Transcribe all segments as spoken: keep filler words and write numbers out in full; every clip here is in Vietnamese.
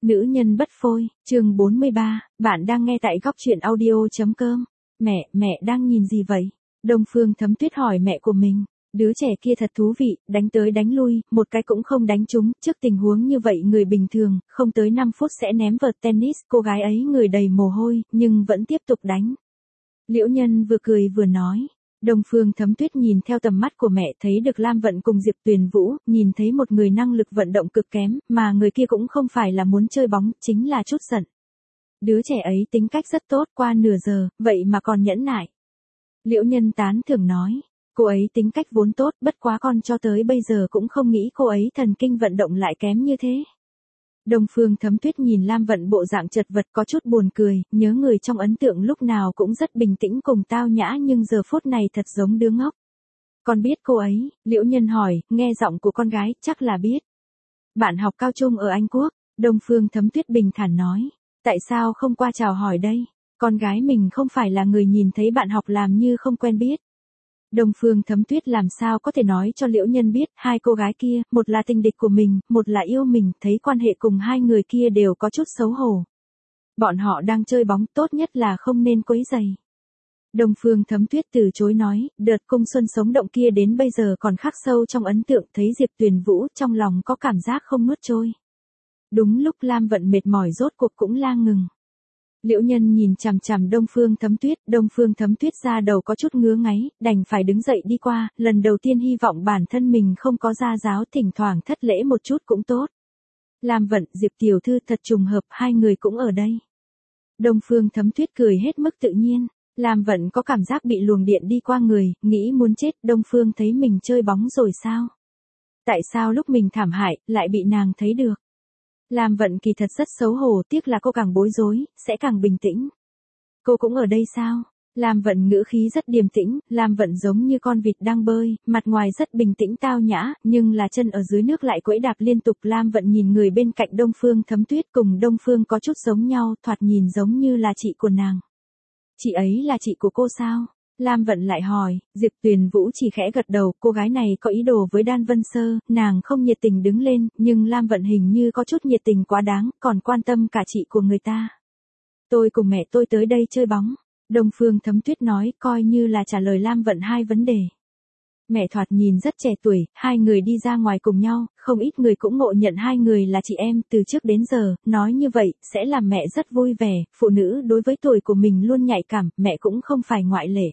Nữ nhân bất phôi, chương bốn mươi ba, bạn đang nghe tại góc truyện audio.com. Mẹ, mẹ đang nhìn gì vậy? Đông Phương Thấm Tuyết hỏi mẹ của mình. Đứa trẻ kia thật thú vị, đánh tới đánh lui, một cái cũng không đánh trúng. Trước tình huống như vậy người bình thường, không tới năm phút sẽ ném vợt tennis. Cô gái ấy người đầy mồ hôi, nhưng vẫn tiếp tục đánh. Liễu Nhân vừa cười vừa nói. Đông Phương Thấm Tuyết nhìn theo tầm mắt của mẹ thấy được Lam Vận cùng Diệp Tuyền Vũ, nhìn thấy một người năng lực vận động cực kém, mà người kia cũng không phải là muốn chơi bóng, chính là chút giận. Đứa trẻ ấy tính cách rất tốt, qua nửa giờ, vậy mà còn nhẫn nại. Liễu Nhân tán thưởng nói, cô ấy tính cách vốn tốt, bất quá con cho tới bây giờ cũng không nghĩ cô ấy thần kinh vận động lại kém như thế. Đông Phương Thấm Tuyết nhìn Lam Vận bộ dạng chật vật có chút buồn cười, nhớ người trong ấn tượng lúc nào cũng rất bình tĩnh cùng tao nhã nhưng giờ phút này thật giống đứa ngốc. Con biết cô ấy, Liễu Nhân hỏi, nghe giọng của con gái, chắc là biết. Bạn học cao trung ở Anh Quốc, Đông Phương Thấm Tuyết bình thản nói, tại sao không qua chào hỏi đây, con gái mình không phải là người nhìn thấy bạn học làm như không quen biết. Đông Phương Thấm Tuyết làm sao có thể nói cho Liễu Nhân biết, hai cô gái kia, một là tình địch của mình, một là yêu mình, thấy quan hệ cùng hai người kia đều có chút xấu hổ. Bọn họ đang chơi bóng, tốt nhất là không nên quấy rầy. Đông Phương Thấm Tuyết từ chối nói, đợt cung xuân sống động kia đến bây giờ còn khắc sâu trong ấn tượng, thấy Diệp Tuyền Vũ trong lòng có cảm giác không nuốt trôi. Đúng lúc Lam Vận mệt mỏi rốt cuộc cũng la ngừng. Liễu Nhân nhìn chằm chằm Đông Phương Thấm Tuyết, Đông Phương Thấm Tuyết ra đầu có chút ngứa ngáy, đành phải đứng dậy đi qua, lần đầu tiên hy vọng bản thân mình không có gia giáo, thỉnh thoảng thất lễ một chút cũng tốt. Lam Vận, Diệp tiểu thư thật trùng hợp, hai người cũng ở đây. Đông Phương Thấm Tuyết cười hết mức tự nhiên, Lam Vận có cảm giác bị luồng điện đi qua người, nghĩ muốn chết, Đông Phương thấy mình chơi bóng rồi sao? Tại sao lúc mình thảm hại, lại bị nàng thấy được? Lam Vận kỳ thật rất xấu hổ, tiếc là cô càng bối rối, sẽ càng bình tĩnh. Cô cũng ở đây sao? Lam Vận ngữ khí rất điềm tĩnh, Lam Vận giống như con vịt đang bơi, mặt ngoài rất bình tĩnh tao nhã, nhưng là chân ở dưới nước lại quẫy đạp liên tục. Lam Vận nhìn người bên cạnh Đông Phương Thấm Tuyết cùng Đông Phương có chút giống nhau, thoạt nhìn giống như là chị của nàng. Chị ấy là chị của cô sao? Lam Vận lại hỏi, Diệp Tuyền Vũ chỉ khẽ gật đầu, cô gái này có ý đồ với Đan Vân Sơ, nàng không nhiệt tình đứng lên, nhưng Lam Vận hình như có chút nhiệt tình quá đáng, còn quan tâm cả chị của người ta. Tôi cùng mẹ tôi tới đây chơi bóng, Đông Phương Thấm Tuyết nói, coi như là trả lời Lam Vận hai vấn đề. Mẹ thoạt nhìn rất trẻ tuổi, hai người đi ra ngoài cùng nhau, không ít người cũng ngộ nhận hai người là chị em từ trước đến giờ, nói như vậy, sẽ làm mẹ rất vui vẻ, phụ nữ đối với tuổi của mình luôn nhạy cảm, mẹ cũng không phải ngoại lệ.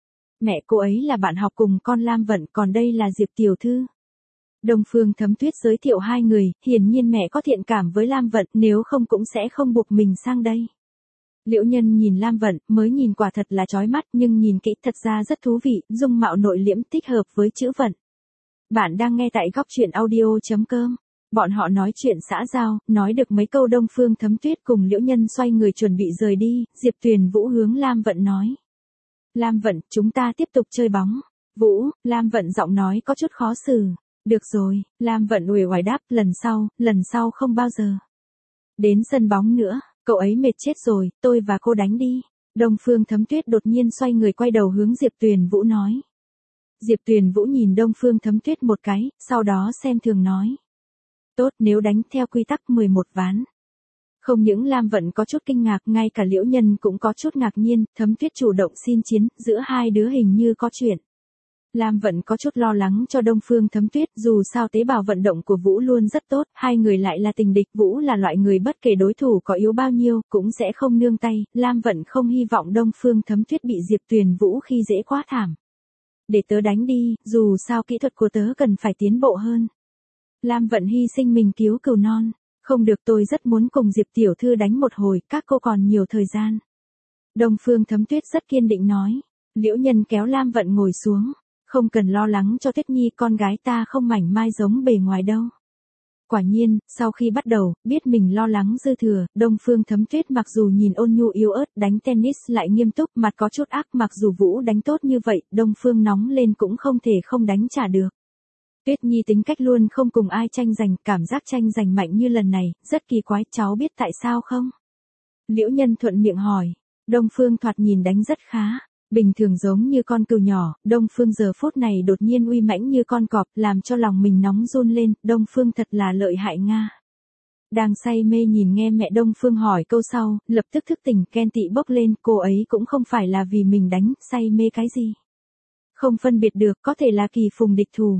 Mẹ cô ấy là bạn học cùng con Lam Vận, còn đây là Diệp tiểu thư. Đông Phương Thấm Tuyết giới thiệu hai người, hiển nhiên mẹ có thiện cảm với Lam Vận, nếu không cũng sẽ không buộc mình sang đây. Liễu Nhân nhìn Lam Vận, mới nhìn quả thật là chói mắt, nhưng nhìn kỹ thật ra rất thú vị, dung mạo nội liễm thích hợp với chữ Vận. Bạn đang nghe tại góc truyện audio.com. Bọn họ nói chuyện xã giao, nói được mấy câu Đông Phương Thấm Tuyết cùng Liễu Nhân xoay người chuẩn bị rời đi, Diệp Tuyền Vũ hướng Lam Vận nói. Lam Vận, chúng ta tiếp tục chơi bóng. Vũ, Lam Vận giọng nói có chút khó xử. Được rồi, Lam Vận uể oải đáp, lần sau, lần sau không bao giờ. Đến sân bóng nữa, cậu ấy mệt chết rồi, tôi và cô đánh đi. Đông Phương Thấm Tuyết đột nhiên xoay người quay đầu hướng Diệp Tuyền Vũ nói. Diệp Tuyền Vũ nhìn Đông Phương Thấm Tuyết một cái, sau đó xem thường nói. Tốt, nếu đánh theo quy tắc mười một ván. Không những Lam Vận có chút kinh ngạc, ngay cả Liễu Nhân cũng có chút ngạc nhiên, Thấm Tuyết chủ động xin chiến, giữa hai đứa hình như có chuyện. Lam Vận có chút lo lắng cho Đông Phương Thấm Tuyết, dù sao tế bào vận động của Vũ luôn rất tốt, hai người lại là tình địch, Vũ là loại người bất kể đối thủ có yếu bao nhiêu, cũng sẽ không nương tay, Lam Vận không hy vọng Đông Phương Thấm Tuyết bị Diệp Tuyền Vũ khi dễ quá thảm. Để tớ đánh đi, dù sao kỹ thuật của tớ cần phải tiến bộ hơn. Lam Vận hy sinh mình cứu cừu non. Không được, tôi rất muốn cùng Diệp tiểu thư đánh một hồi, các cô còn nhiều thời gian. Đông Phương Thấm Tuyết rất kiên định nói. Liễu Nhân kéo Lam Vận ngồi xuống. Không cần lo lắng cho Tuyết Nhi, con gái ta không mảnh mai giống bề ngoài đâu. Quả nhiên, sau khi bắt đầu, biết mình lo lắng dư thừa, Đông Phương Thấm Tuyết mặc dù nhìn ôn nhu yếu ớt, đánh tennis lại nghiêm túc, mặt có chút ác, mặc dù Vũ đánh tốt như vậy, Đông Phương nóng lên cũng không thể không đánh trả được. Tuyết Nhi tính cách luôn không cùng ai tranh giành, cảm giác tranh giành mạnh như lần này, rất kỳ quái, cháu biết tại sao không? Liễu Nhân thuận miệng hỏi. Đông Phương thoạt nhìn đánh rất khá, bình thường giống như con cừu nhỏ, Đông Phương giờ phút này đột nhiên uy mãnh như con cọp, làm cho lòng mình nóng run lên, Đông Phương thật là lợi hại nga. Đang say mê nhìn nghe mẹ Đông Phương hỏi câu sau, lập tức thức tỉnh, ghen tị bốc lên, cô ấy cũng không phải là vì mình đánh, say mê cái gì. Không phân biệt được, có thể là kỳ phùng địch thủ.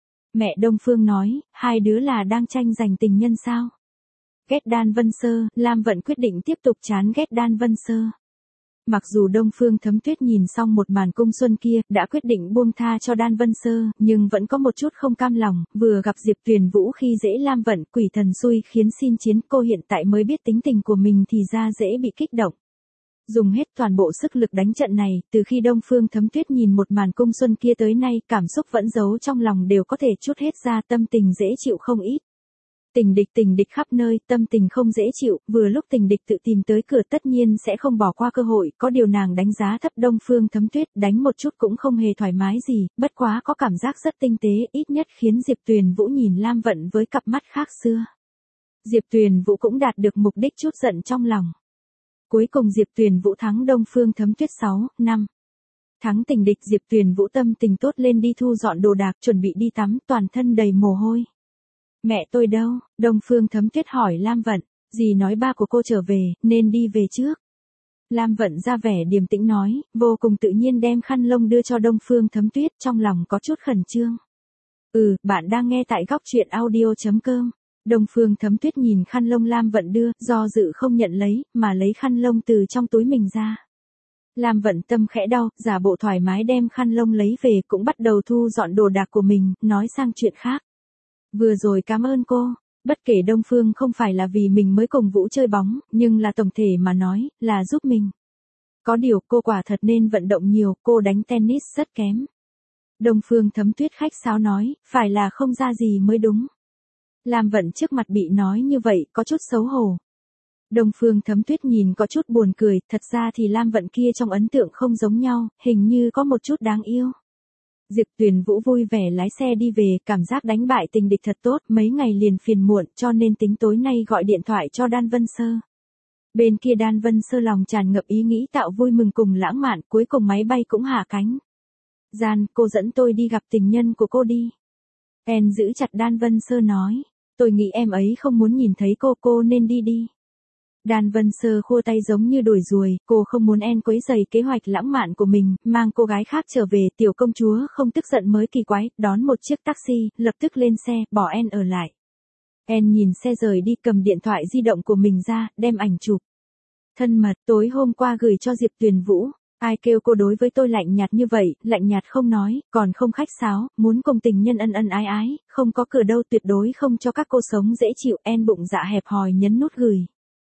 Mẹ Đông Phương nói, hai đứa là đang tranh giành tình nhân sao? Ghét Đan Vân Sơ, Lam Vận quyết định tiếp tục chán ghét Đan Vân Sơ. Mặc dù Đông Phương Thấm Tuyết nhìn xong một màn cung xuân kia, đã quyết định buông tha cho Đan Vân Sơ, nhưng vẫn có một chút không cam lòng, vừa gặp Diệp Tuyền Vũ khi dễ Lam Vận, quỷ thần xui khiến xin chiến, cô hiện tại mới biết tính tình của mình thì ra dễ bị kích động. Dùng hết toàn bộ sức lực đánh trận này, từ khi Đông Phương Thấm Tuyết nhìn một màn cung xuân kia tới nay, cảm xúc vẫn giấu trong lòng đều có thể trút hết ra, tâm tình dễ chịu không ít. Tình địch tình địch khắp nơi, tâm tình không dễ chịu, vừa lúc tình địch tự tìm tới cửa tất nhiên sẽ không bỏ qua cơ hội, có điều nàng đánh giá thấp Đông Phương Thấm Tuyết, đánh một chút cũng không hề thoải mái gì, bất quá có cảm giác rất tinh tế, ít nhất khiến Diệp Tuyền Vũ nhìn Lam Vận với cặp mắt khác xưa. Diệp Tuyền Vũ cũng đạt được mục đích chút giận trong lòng. Cuối cùng Diệp Tuyền Vũ thắng Đông Phương Thấm Tuyết sáu năm. Thắng tình địch, Diệp Tuyền Vũ tâm tình tốt lên đi thu dọn đồ đạc, chuẩn bị đi tắm, toàn thân đầy mồ hôi. Mẹ tôi đâu? Đông Phương Thấm Tuyết hỏi Lam Vận. Dì nói ba của cô trở về, nên đi về trước. Lam Vận ra vẻ điềm tĩnh nói, vô cùng tự nhiên đem khăn lông đưa cho Đông Phương Thấm Tuyết, trong lòng có chút khẩn trương. Ừ, bạn đang nghe tại góc truyện audio.com. Đông Phương Thấm Tuyết nhìn khăn lông Lam Vận đưa, do dự không nhận lấy, mà lấy khăn lông từ trong túi mình ra. Lam Vận tâm khẽ đau, giả bộ thoải mái đem khăn lông lấy về, cũng bắt đầu thu dọn đồ đạc của mình, nói sang chuyện khác. Vừa rồi cảm ơn cô, bất kể Đông Phương không phải là vì mình mới cùng Vũ chơi bóng, nhưng là tổng thể mà nói, là giúp mình. Có điều cô quả thật nên vận động nhiều, cô đánh tennis rất kém. Đông Phương Thấm Tuyết khách sáo nói, phải là không ra gì mới đúng. Lam Vận trước mặt bị nói như vậy, có chút xấu hổ. Đông Phương Thấm Tuyết nhìn có chút buồn cười, thật ra thì Lam Vận kia trong ấn tượng không giống nhau, hình như có một chút đáng yêu. Diệp Tuyền Vũ vui vẻ lái xe đi về, cảm giác đánh bại tình địch thật tốt, mấy ngày liền phiền muộn, cho nên tính tối nay gọi điện thoại cho Đan Vân Sơ. Bên kia Đan Vân Sơ lòng tràn ngập ý nghĩ tạo vui mừng cùng lãng mạn, cuối cùng máy bay cũng hạ cánh. Gian, cô dẫn tôi đi gặp tình nhân của cô đi. En giữ chặt Đan Vân Sơ nói, tôi nghĩ em ấy không muốn nhìn thấy cô, cô nên đi đi. Đan Vân Sơ khua tay giống như đuổi ruồi, cô không muốn En quấy rầy kế hoạch lãng mạn của mình, mang cô gái khác trở về, tiểu công chúa không tức giận mới kỳ quái, đón một chiếc taxi, lập tức lên xe, bỏ En ở lại. En nhìn xe rời đi, cầm điện thoại di động của mình ra, đem ảnh chụp. Thân mật, tối hôm qua gửi cho Diệp Tuyền Vũ, ai kêu cô đối với tôi lạnh nhạt như vậy, lạnh nhạt không nói, còn không khách sáo, muốn cùng tình nhân ân ân ái ái, không có cửa đâu, tuyệt đối không cho các cô sống dễ chịu. En bụng dạ hẹp hòi nhấn nút gửi.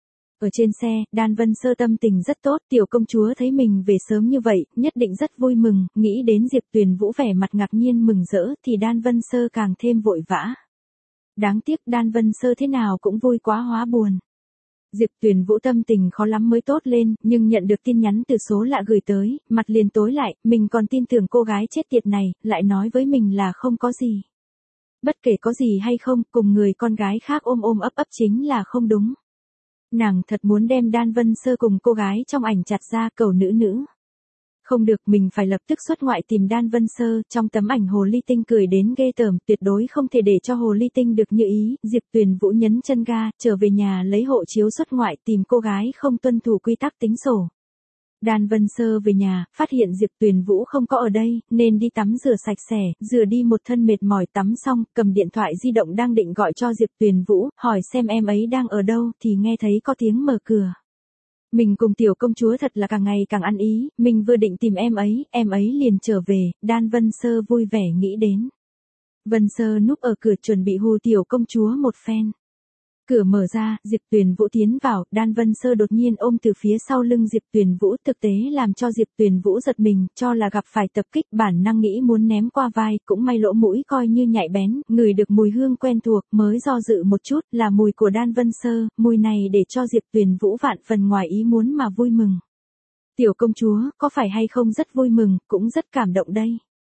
Ở trên xe, Đan Vân Sơ tâm tình rất tốt, tiểu công chúa thấy mình về sớm như vậy, nhất định rất vui mừng, nghĩ đến Diệp Tuyền Vũ vẻ mặt ngạc nhiên mừng rỡ, thì Đan Vân Sơ càng thêm vội vã. Đáng tiếc Đan Vân Sơ thế nào cũng vui quá hóa buồn. Diệp Tuyền Vũ tâm tình khó lắm mới tốt lên, nhưng nhận được tin nhắn từ số lạ gửi tới, mặt liền tối lại, mình còn tin tưởng cô gái chết tiệt này, lại nói với mình là không có gì. Bất kể có gì hay không, cùng người con gái khác ôm ôm ấp ấp chính là không đúng. Nàng thật muốn đem Đan Vân Sơ cùng cô gái trong ảnh chặt ra, cầu nữ nữ. Không được, mình phải lập tức xuất ngoại tìm Đan Vân Sơ, trong tấm ảnh hồ ly tinh cười đến ghê tởm, tuyệt đối không thể để cho hồ ly tinh được như ý. Diệp Tuyền Vũ nhấn chân ga, trở về nhà lấy hộ chiếu xuất ngoại, tìm cô gái không tuân thủ quy tắc tính sổ. Đan Vân Sơ về nhà, phát hiện Diệp Tuyền Vũ không có ở đây, nên đi tắm rửa sạch sẽ, rửa đi một thân mệt mỏi, tắm xong, cầm điện thoại di động đang định gọi cho Diệp Tuyền Vũ, hỏi xem em ấy đang ở đâu, thì nghe thấy có tiếng mở cửa. Mình cùng tiểu công chúa thật là càng ngày càng ăn ý, mình vừa định tìm em ấy, em ấy liền trở về, Đan Vân Sơ vui vẻ nghĩ đến. Vân Sơ núp ở cửa chuẩn bị hù tiểu công chúa một phen. Cửa mở ra, Diệp Tuyền Vũ tiến vào, Đan Vân Sơ đột nhiên ôm từ phía sau lưng Diệp Tuyền Vũ, thực tế làm cho Diệp Tuyền Vũ giật mình, cho là gặp phải tập kích, bản năng nghĩ muốn ném qua vai, cũng may lỗ mũi coi như nhạy bén, ngửi được mùi hương quen thuộc, mới do dự một chút, là mùi của Đan Vân Sơ, mùi này để cho Diệp Tuyền Vũ vạn phần ngoài ý muốn mà vui mừng. Tiểu công chúa, có phải hay không rất vui mừng, cũng rất cảm động đây.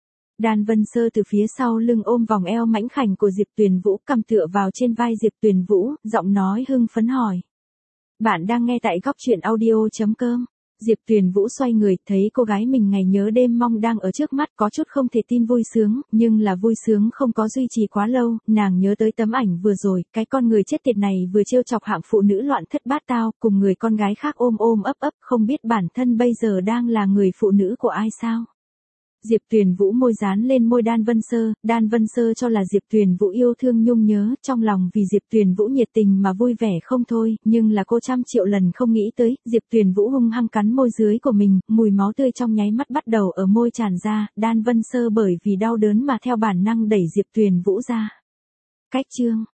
Đan Vân Sơ từ phía sau lưng ôm vòng eo mảnh khảnh của Diệp Tuyền Vũ, cầm tựa vào trên vai Diệp Tuyền Vũ, giọng nói hưng phấn hỏi. Bạn đang nghe tại góc truyện audio chấm com. Diệp Tuyền Vũ xoay người, thấy cô gái mình ngày nhớ đêm mong đang ở trước mắt, có chút không thể tin vui sướng, nhưng là vui sướng không có duy trì quá lâu, nàng nhớ tới tấm ảnh vừa rồi, cái con người chết tiệt này vừa trêu chọc hạng phụ nữ loạn thất bát tao, cùng người con gái khác ôm ôm ấp ấp, không biết bản thân bây giờ đang là người phụ nữ của ai sao. Diệp Tuyền Vũ môi dán lên môi Đan Vân Sơ, Đan Vân Sơ cho là Diệp Tuyền Vũ yêu thương nhung nhớ, trong lòng vì Diệp Tuyền Vũ nhiệt tình mà vui vẻ không thôi, nhưng là cô trăm triệu lần không nghĩ tới, Diệp Tuyền Vũ hung hăng cắn môi dưới của mình, mùi máu tươi trong nháy mắt bắt đầu ở môi tràn ra, Đan Vân Sơ bởi vì đau đớn mà theo bản năng đẩy Diệp Tuyền Vũ ra. Cách chương